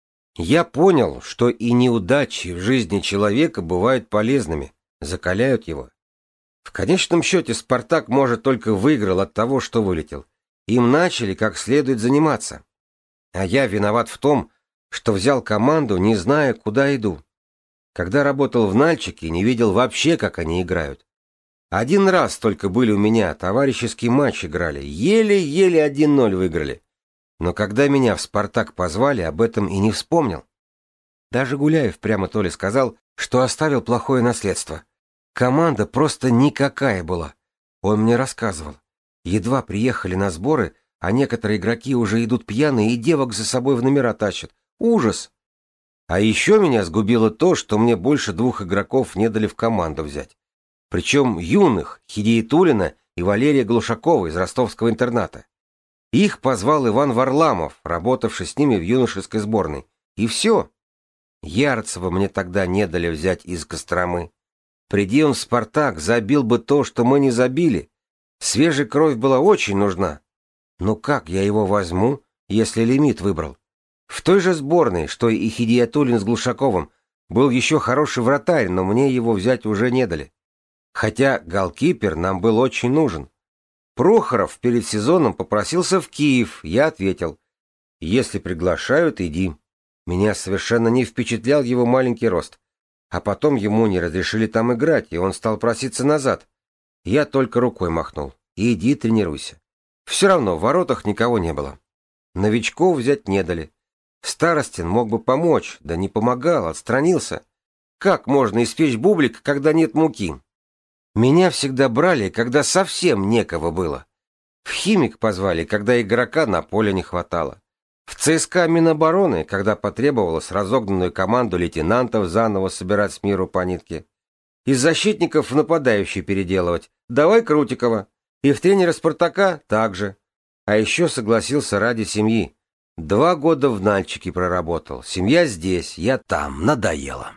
Я понял, что и неудачи в жизни человека бывают полезными, закаляют его. В конечном счете «Спартак», может, только выиграл от того, что вылетел. Им начали как следует заниматься. А я виноват в том, что взял команду, не зная, куда иду. Когда работал в Нальчике, не видел вообще, как они играют. Один раз только были у меня, товарищеский матч играли, еле-еле 1-0 выиграли. Но когда меня в «Спартак» позвали, об этом и не вспомнил. Даже Гуляев прямо то ли сказал, что оставил плохое наследство. Команда просто никакая была. Он мне рассказывал. Едва приехали на сборы, а некоторые игроки уже идут пьяные и девок за собой в номера тащат. Ужас! А еще меня сгубило то, что мне больше 2 игроков не дали в команду взять. Причем юных, Хидиятуллина и Валерия Глушакова из ростовского интерната. Их позвал Иван Варламов, работавший с ними в юношеской сборной. И все. Ярцева мне тогда не дали взять из Костромы. Приди он в «Спартак», забил бы то, что мы не забили. Свежая кровь была очень нужна. Но как я его возьму, если лимит выбрал? В той же сборной, что и Хидиятуллин с Глушаковым, был еще хороший вратарь, но мне его взять уже не дали. Хотя голкипер нам был очень нужен. Прохоров перед сезоном попросился в Киев, я ответил: «Если приглашают, иди». Меня совершенно не впечатлял его маленький рост. А потом ему не разрешили там играть, и он стал проситься назад. Я только рукой махнул: «Иди тренируйся». Все равно в воротах никого не было. Новичков взять не дали. Старостин мог бы помочь, да не помогал, отстранился. Как можно испечь бублик, когда нет муки? Меня всегда брали, когда совсем некого было. В «Химик» позвали, когда игрока на поле не хватало. В ЦСКА Минобороны, когда потребовалось разогнанную команду лейтенантов заново собирать с миру по нитке. Из защитников в нападающий переделывать. Давай Крутикова. И в тренера «Спартака» также. А еще согласился ради семьи. 2 года в Нальчике проработал. Семья здесь, я там. Надоело.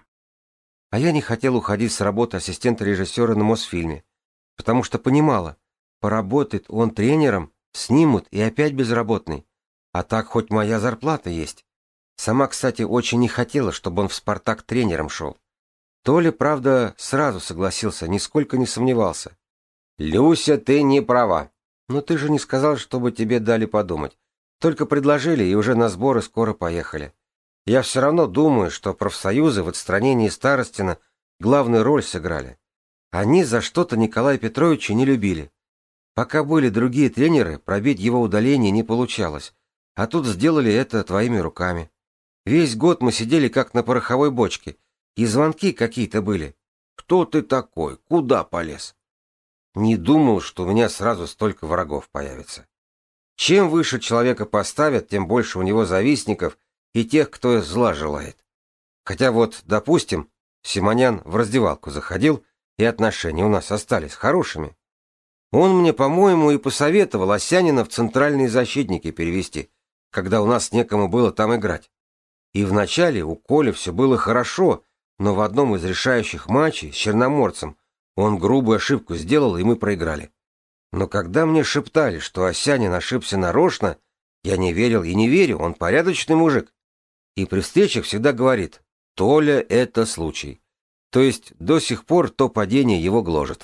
А я не хотел уходить с работы ассистента режиссера на Мосфильме, потому что понимала, поработает он тренером, снимут и опять безработный. А так хоть моя зарплата есть. Сама, кстати, очень не хотела, чтобы он в «Спартак» тренером шел. Толя, правда, сразу согласился, нисколько не сомневался. «Люся, ты не права. Но ты же не сказал, чтобы тебе дали подумать. Только предложили, и уже на сборы скоро поехали. Я все равно думаю, что профсоюзы в отстранении Старостина главную роль сыграли. Они за что-то Николая Петровича не любили. Пока были другие тренеры, пробить его удаление не получалось. А тут сделали это твоими руками. Весь год мы сидели как на пороховой бочке, и звонки какие-то были. Кто ты такой? Куда полез? Не думал, что у меня сразу столько врагов появится. Чем выше человека поставят, тем больше у него завистников и тех, кто зла желает. Хотя вот, допустим, Симонян в раздевалку заходил, и отношения у нас остались хорошими. Он мне, по-моему, и посоветовал Осянина в центральные защитники перевести, когда у нас некому было там играть. И вначале у Коли все было хорошо, но в одном из решающих матчей с Черноморцем он грубую ошибку сделал, и мы проиграли. Но когда мне шептали, что Осянин ошибся нарочно, я не верил и не верю, он порядочный мужик. И при встречах всегда говорит: «Толя, это случай». То есть до сих пор то падение его гложет.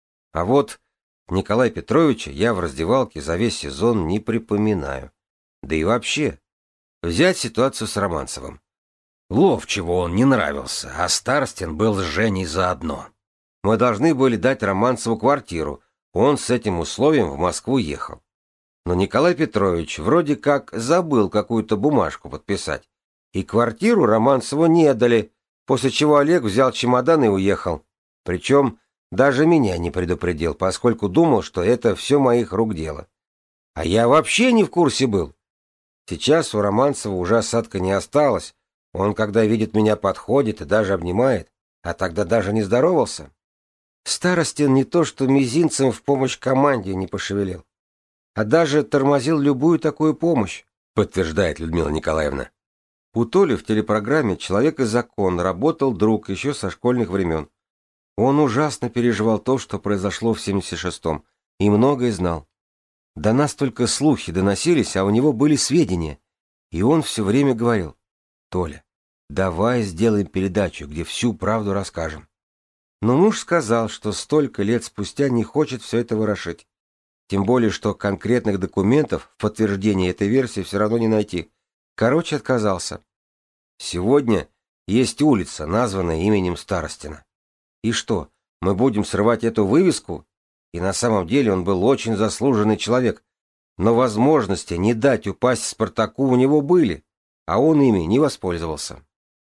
А вот Николая Петровича я в раздевалке за весь сезон не припоминаю. Да и вообще. Взять ситуацию с Романцевым.
Ловчеву он не нравился, а Старостин был с Женей заодно.
Мы должны были дать Романцеву квартиру, он с этим условием в Москву ехал. Но Николай Петрович вроде как забыл какую-то бумажку подписать, и квартиру Романцеву не дали, после чего Олег взял чемодан и уехал. Причем даже меня не предупредил, поскольку думал, что это все моих рук дело. А я вообще не в курсе был. Сейчас у Романцева уже осадка не осталось. Он, когда видит меня, подходит и даже обнимает, а тогда даже не здоровался. Старостин не то что мизинцем в помощь команде не пошевелил, а даже тормозил любую такую помощь, подтверждает Людмила Николаевна. У Толи в телепрограмме «Человек и закон» работал друг еще со школьных времен. Он ужасно переживал то, что произошло в 76-м, и многое знал. До нас только слухи доносились, а у него были сведения. И он все время говорил: «Толя, давай сделаем передачу, где всю правду расскажем». Но муж сказал, что столько лет спустя не хочет все это ворошить. Тем более, что конкретных документов в подтверждение этой версии все равно не найти. Короче, отказался. Сегодня есть улица, названная именем Старостина. И что, мы будем срывать эту вывеску? И на самом деле он был очень заслуженный человек. Но возможности не дать упасть Спартаку у него были, а он ими не воспользовался.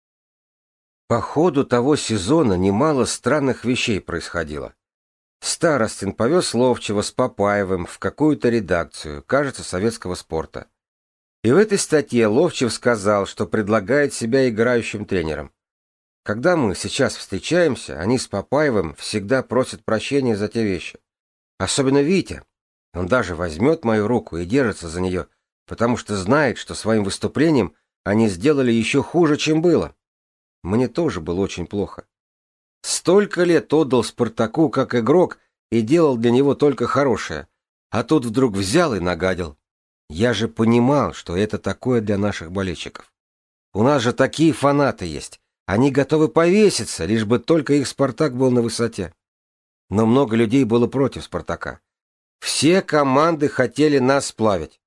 По ходу того сезона немало странных вещей происходило. Старостин повез Ловчева с Папаевым в какую-то редакцию, кажется, советского спорта. И в этой статье Ловчев сказал, что предлагает себя играющим тренером. Когда мы сейчас встречаемся, они с Папаевым всегда просят прощения за те вещи. Особенно Витя. Он даже возьмет мою руку и держится за нее, потому что знает, что своим выступлением они сделали еще хуже, чем было. Мне тоже было очень плохо. Столько лет отдал Спартаку как игрок и делал для него только хорошее, а тут вдруг взял и нагадил. Я же понимал, что это такое для наших болельщиков. У нас же такие фанаты есть. Они готовы повеситься, лишь бы только их Спартак был на высоте. Но много людей было против Спартака. Все команды хотели нас сплавить.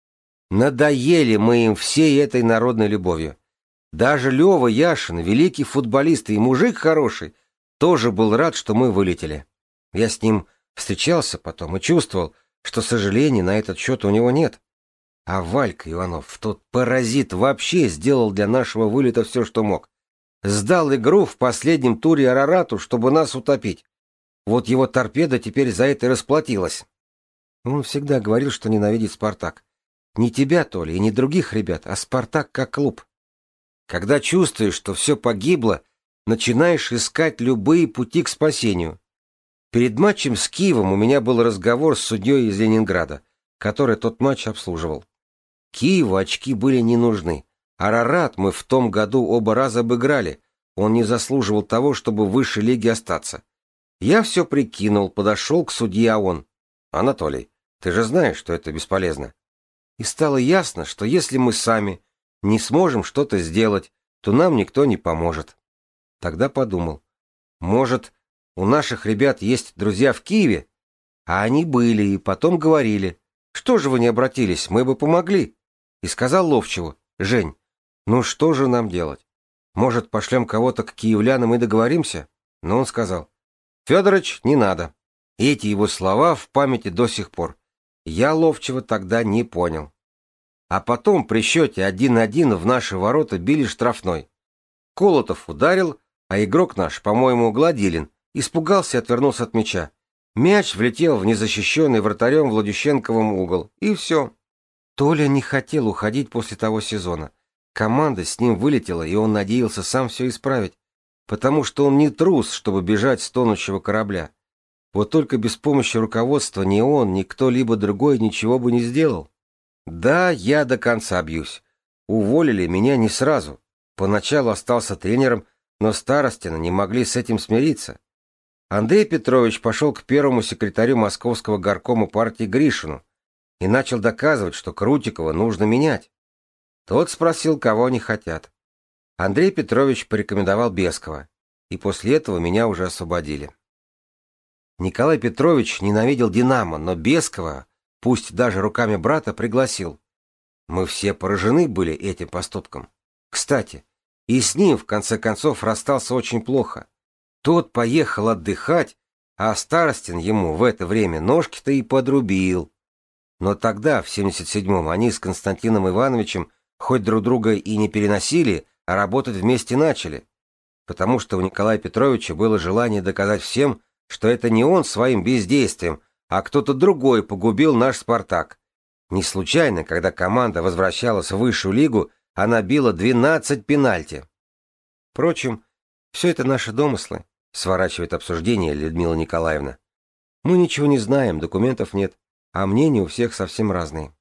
Надоели мы им всей этой народной любовью. Даже Лева Яшин, великий футболист и мужик хороший, тоже был рад, что мы вылетели. Я с ним встречался потом и чувствовал, что сожалений на этот счет у него нет. А Валька Иванов, тот паразит, вообще сделал для нашего вылета все, что мог. Сдал игру в последнем туре Арарату, чтобы нас утопить. Вот его торпеда теперь за это и расплатилась. Он всегда говорил, что ненавидит Спартак. Не тебя, Толя, и не других ребят, а Спартак как клуб. Когда чувствуешь, что все погибло, начинаешь искать любые пути к спасению. Перед матчем с Киевом у меня был разговор с судьей из Ленинграда, который тот матч обслуживал. Киеву очки были не нужны. Арарат мы в том году оба раза обыграли. Он не заслуживал того, чтобы в высшей лиге остаться. Я все прикинул, подошел к судье, а он: «Анатолий, ты же знаешь, что это бесполезно». И стало ясно, что если мы сами не сможем что-то сделать, то нам никто не поможет. Тогда подумал: может, у наших ребят есть друзья в Киеве? А они были и потом говорили: что же вы не обратились, мы бы помогли. И сказал Ловчеву: Жень, ну что же нам делать? Может, пошлем кого-то к киевлянам и договоримся? Но он сказал: Федорович, не надо. И эти его слова в памяти до сих пор. Я Ловчева тогда не понял. А потом при счете 1-1 в наши ворота били штрафной. Колотов ударил, а игрок наш, по-моему, Гладилин, испугался и отвернулся от мяча. Мяч влетел в незащищенный вратарем Владищенковым угол. И все. Толя не хотел уходить после того сезона. Команда с ним вылетела, и он надеялся сам все исправить. Потому что он не трус, чтобы бежать с тонущего корабля. Вот только без помощи руководства ни он, ни кто-либо другой ничего бы не сделал. Да, я до конца бьюсь. Уволили меня не сразу. Поначалу остался тренером, но Старостина не могли с этим смириться. Андрей Петрович пошел к первому секретарю Московского горкома партии Гришину и начал доказывать, что Крутикова нужно менять. Тот спросил, кого они хотят. Андрей Петрович порекомендовал Бескова, и после этого меня уже освободили. Николай Петрович ненавидел «Динамо», но Бескова, пусть даже руками брата, пригласил. Мы все поражены были этим поступком. Кстати, И с ним, в конце концов, расстался очень плохо. Тот поехал отдыхать, а Старостин ему в это время ножки-то и подрубил. Но тогда, в 77-м, они с Константином Ивановичем хоть друг друга и не переносили, а работать вместе начали. Потому что у Николая Петровича было желание доказать всем, что это не он своим бездействием, а кто-то другой погубил наш «Спартак». Не случайно, когда команда возвращалась в высшую лигу, она била 12 пенальти. Впрочем, все это наши домыслы, сворачивает обсуждение Людмила Николаевна. Мы ничего не знаем, документов нет, а мнения у всех совсем разные.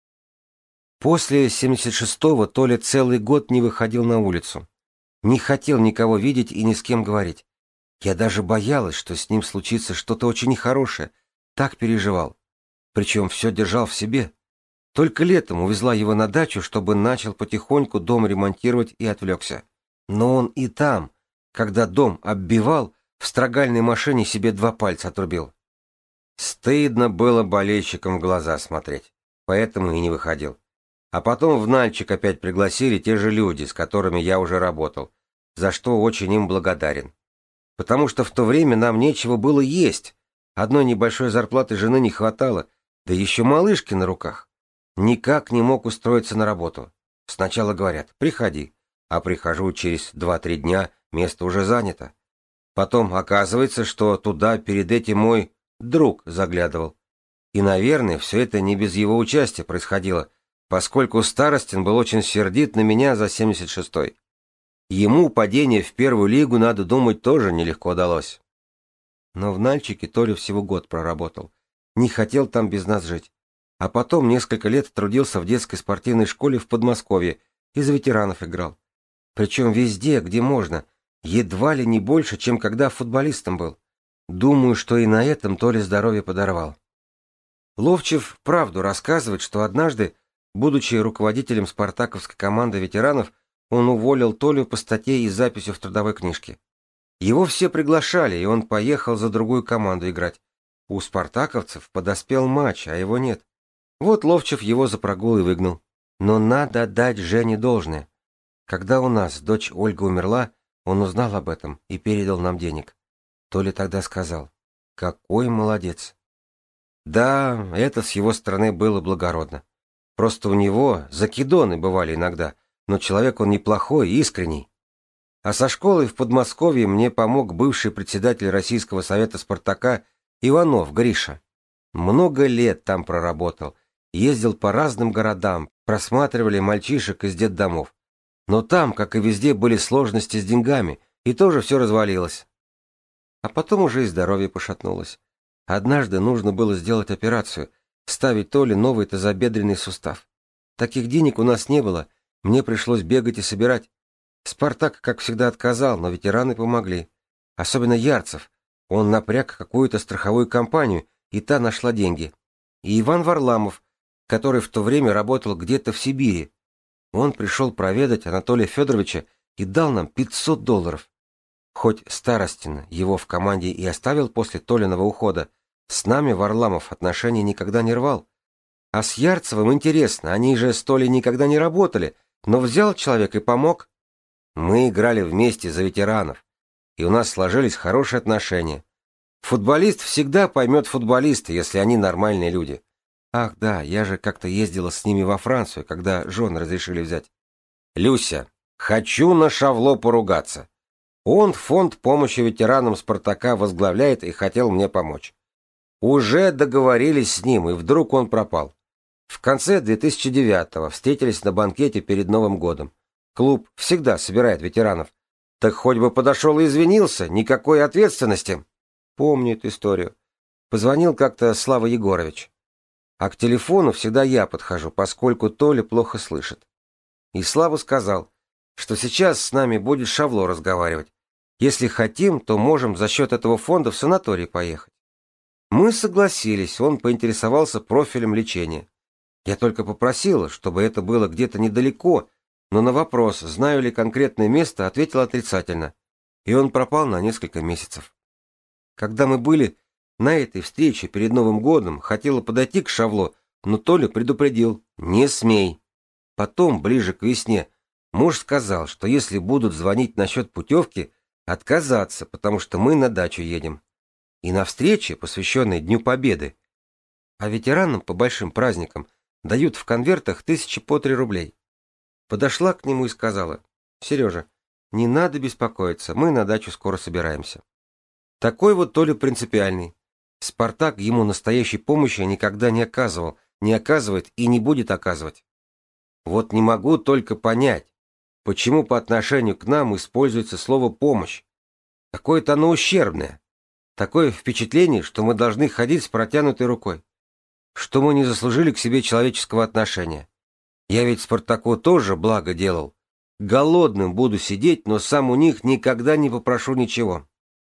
После 76-го Толя целый год не выходил на улицу. Не хотел никого видеть и ни с кем говорить. Я даже боялась, что с ним случится что-то очень нехорошее. Так переживал. Причем все держал в себе. Только летом увезла его на дачу, чтобы начал потихоньку дом ремонтировать и отвлекся. Но он и там, когда дом оббивал, в строгальной машине себе 2 пальца отрубил. Стыдно было болельщикам в глаза смотреть, поэтому и не выходил. А потом в Нальчик опять пригласили те же люди, с которыми я уже работал, за что очень им благодарен. Потому что в то время нам нечего было есть. Одной небольшой зарплаты жены не хватало, да еще малышки на руках. Никак не мог устроиться на работу. Сначала говорят: приходи, а прихожу через 2-3 дня, место уже занято. Потом оказывается, что туда перед этим мой друг заглядывал. И, наверное, все это не без его участия происходило, поскольку Старостин был очень сердит на меня за 76-й. Ему падение в первую лигу, надо думать, тоже нелегко далось. Но в Нальчике Толя всего год проработал. Не хотел там без нас жить. А потом несколько лет трудился в детской спортивной школе в Подмосковье и за ветеранов играл. Причем везде, где можно, едва ли не больше, чем когда футболистом был. Думаю, что и на этом Толя здоровье подорвал. Ловчев правду рассказывает, что однажды, будучи руководителем спартаковской команды ветеранов, он уволил Толю по статье и записью в трудовой книжке. Его все приглашали, и он поехал за другую команду играть. У спартаковцев подоспел матч, а его нет. Вот Ловчев его за прогул и выгнал. Но надо дать Жене должное. Когда у нас дочь Ольга умерла, он узнал об этом и передал нам денег. Толя тогда сказал: «Какой молодец!» Да, это с его стороны было благородно. Просто у него закидоны бывали иногда, но человек он неплохой, искренний. А со школой в Подмосковье мне помог бывший председатель Российского совета «Спартака» Иванов Гриша. Много лет там проработал, ездил по разным городам, просматривали мальчишек из детдомов. Но там, как и везде, были сложности с деньгами, и тоже все развалилось. А потом уже и здоровье пошатнулось. Однажды нужно было сделать операцию, ставить Толе новый тазобедренный сустав. Таких денег у нас не было, мне пришлось бегать и собирать. «Спартак», как всегда, отказал, но ветераны помогли. Особенно Ярцев. Он напряг какую-то страховую компанию, и та нашла деньги. И Иван Варламов, который в то время работал где-то в Сибири. Он пришел проведать Анатолия Федоровича и дал нам $500. Хоть Старостин его в команде и оставил после Толиного ухода, с нами Варламов отношения никогда не рвал. А с Ярцевым интересно, они же с Толей никогда не работали, но взял человек и помог. Мы играли вместе за ветеранов, и у нас сложились хорошие отношения. Футболист всегда поймет футболиста, если они нормальные люди. Ах да, я же как-то ездила с ними во Францию, когда жен разрешили взять. Люся, хочу на Шавло поругаться. Он фонд помощи ветеранам «Спартака» возглавляет и хотел мне помочь. Уже договорились с ним, и вдруг он пропал. В конце 2009-го встретились на банкете перед Новым годом. Клуб всегда собирает ветеранов. Так хоть бы подошел и извинился, никакой ответственности. Помню эту историю. Позвонил как-то Слава Егорович. А к телефону всегда я подхожу, поскольку Толя плохо слышит. И Слава сказал, что сейчас с нами будет Шавло разговаривать. Если хотим, то можем за счет этого фонда в санаторий поехать. Мы согласились, он поинтересовался профилем лечения. Я только попросила, чтобы это было где-то недалеко, но на вопрос, знаю ли конкретное место, ответил отрицательно. И он пропал на несколько месяцев. Когда мы были на этой встрече перед Новым годом, хотела подойти к Шавло, но Толя предупредил: «Не смей». Потом, ближе к весне, Муж сказал, что если будут звонить насчет путевки, отказаться, потому что мы на дачу едем. И на встрече, посвященной Дню Победы, а ветеранам по большим праздникам дают в конвертах 1000 по 3 рублей. Подошла к нему и сказала: «Сережа, не надо беспокоиться, мы на дачу скоро собираемся». Такой вот Толя принципиальный. Спартак ему настоящей помощи никогда не оказывал, не оказывает и не будет оказывать. Вот не могу только понять, почему по отношению к нам используется слово «помощь». Какое-то оно ущербное. Такое впечатление, что мы должны ходить с протянутой рукой, что мы не заслужили к себе человеческого отношения. Я ведь Спартаку тоже благо делал. Голодным буду сидеть, но сам у них никогда не попрошу ничего.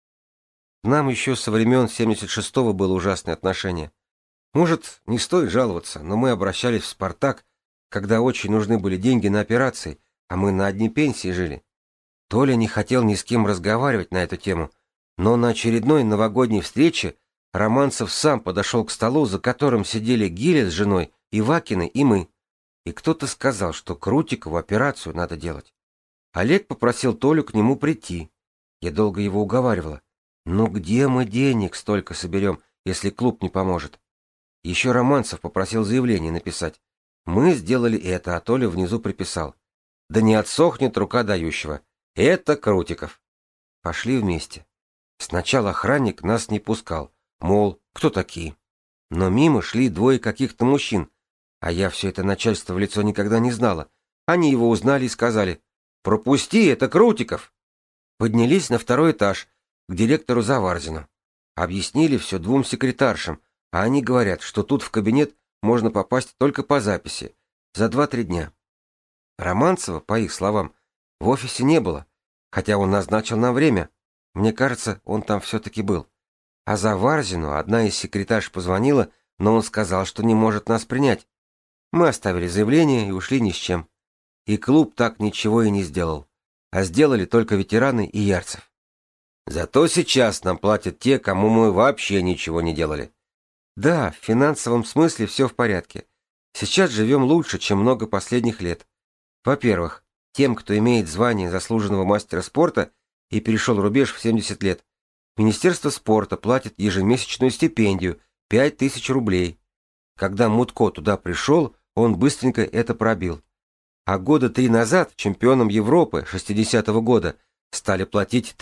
Нам еще со времен 76-го было ужасное отношение. Может, не стоит жаловаться, но мы обращались в «Спартак», когда очень нужны были деньги на операции, а мы на одни пенсии жили. Толя не хотел ни с кем разговаривать на эту тему, но на очередной новогодней встрече Романцев сам подошел к столу, за которым сидели Гиля с женой, Ивакины и мы. И кто-то сказал, что Крутикову операцию надо делать. Олег попросил Толю к нему прийти. Я долго его уговаривала. Ну где мы денег столько соберем, если клуб не поможет? Еще Романцев попросил заявление написать. Мы сделали это, а Толя внизу приписал: да не отсохнет рука дающего. Это Крутиков. Пошли вместе. Сначала охранник нас не пускал, мол, кто такие? Но мимо шли двое каких-то мужчин, а я все это начальство в лицо никогда не знала. Они его узнали и сказали: пропусти, это Крутиков. Поднялись на второй этаж, к директору Заварзину. Объяснили все двум секретаршам, а они говорят, что тут в кабинет можно попасть только по записи, за 2-3 дня. Романцева, по их словам, в офисе не было, хотя он назначил нам время. Мне кажется, он там все-таки был. А Заварзину одна из секретарш позвонила, но он сказал, что не может нас принять. Мы оставили заявление и ушли ни с чем. И клуб так ничего и не сделал, а сделали только ветераны и Ярцев. Зато сейчас нам платят те, кому мы вообще ничего не делали. Да, в финансовом смысле все в порядке. Сейчас живем лучше, чем много последних лет. Во-первых, тем, кто имеет звание заслуженного мастера спорта и перешел рубеж в 70 лет, Министерство спорта платит ежемесячную стипендию 5000 рублей. Когда Мутко туда пришел, он быстренько это пробил. А года 3 назад чемпионам Европы 60-го года стали платить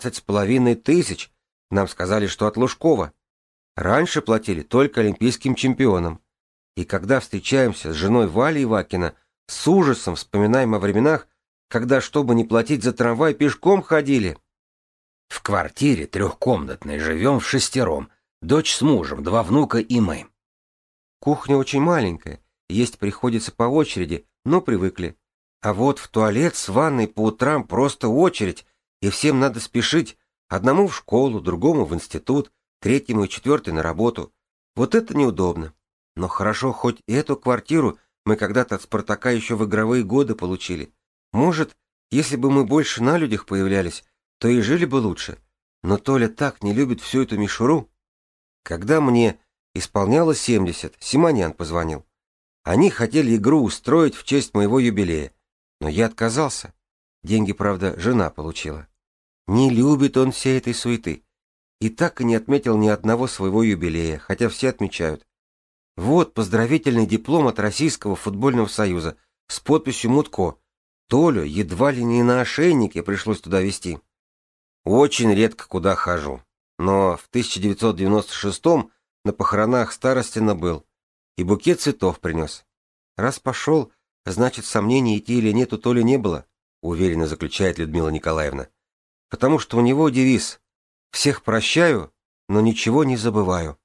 13 500. Нам сказали, что от Лужкова. Раньше платили только олимпийским чемпионам. И когда встречаемся с женой Вали Ивакина, с ужасом вспоминаем о временах, когда, чтобы не платить за трамвай, пешком ходили.
В квартире 3-комнатной живем вшестером, дочь с мужем, 2 внука и мы.
Кухня очень маленькая, есть приходится по очереди, но привыкли. А вот в туалет с ванной по утрам просто очередь, и всем надо спешить, одному в школу, другому в институт, 3-му и 4-й на работу. Вот это неудобно. Но хорошо, хоть эту квартиру мы когда-то от «Спартака» еще в игровые годы получили. Может, если бы мы больше на людях появлялись, то и жили бы лучше. Но Толя так не любит всю эту мишуру. Когда мне исполнялось 70, Симонян позвонил. Они хотели игру устроить в честь моего юбилея, но я отказался. Деньги, правда, жена получила. Не любит он всей этой суеты. И так и не отметил ни одного своего юбилея, хотя все отмечают. Вот поздравительный диплом от Российского футбольного союза с подписью Мутко. Толю едва ли не на ошейнике пришлось туда везти. Очень редко куда хожу, но в 1996-м на похоронах Старостина был и букет цветов принес. Раз пошел, значит, сомнений, идти или нет, у Толи не было, уверенно заключает Людмила Николаевна. Потому что у него девиз: всех прощаю, но ничего не забываю.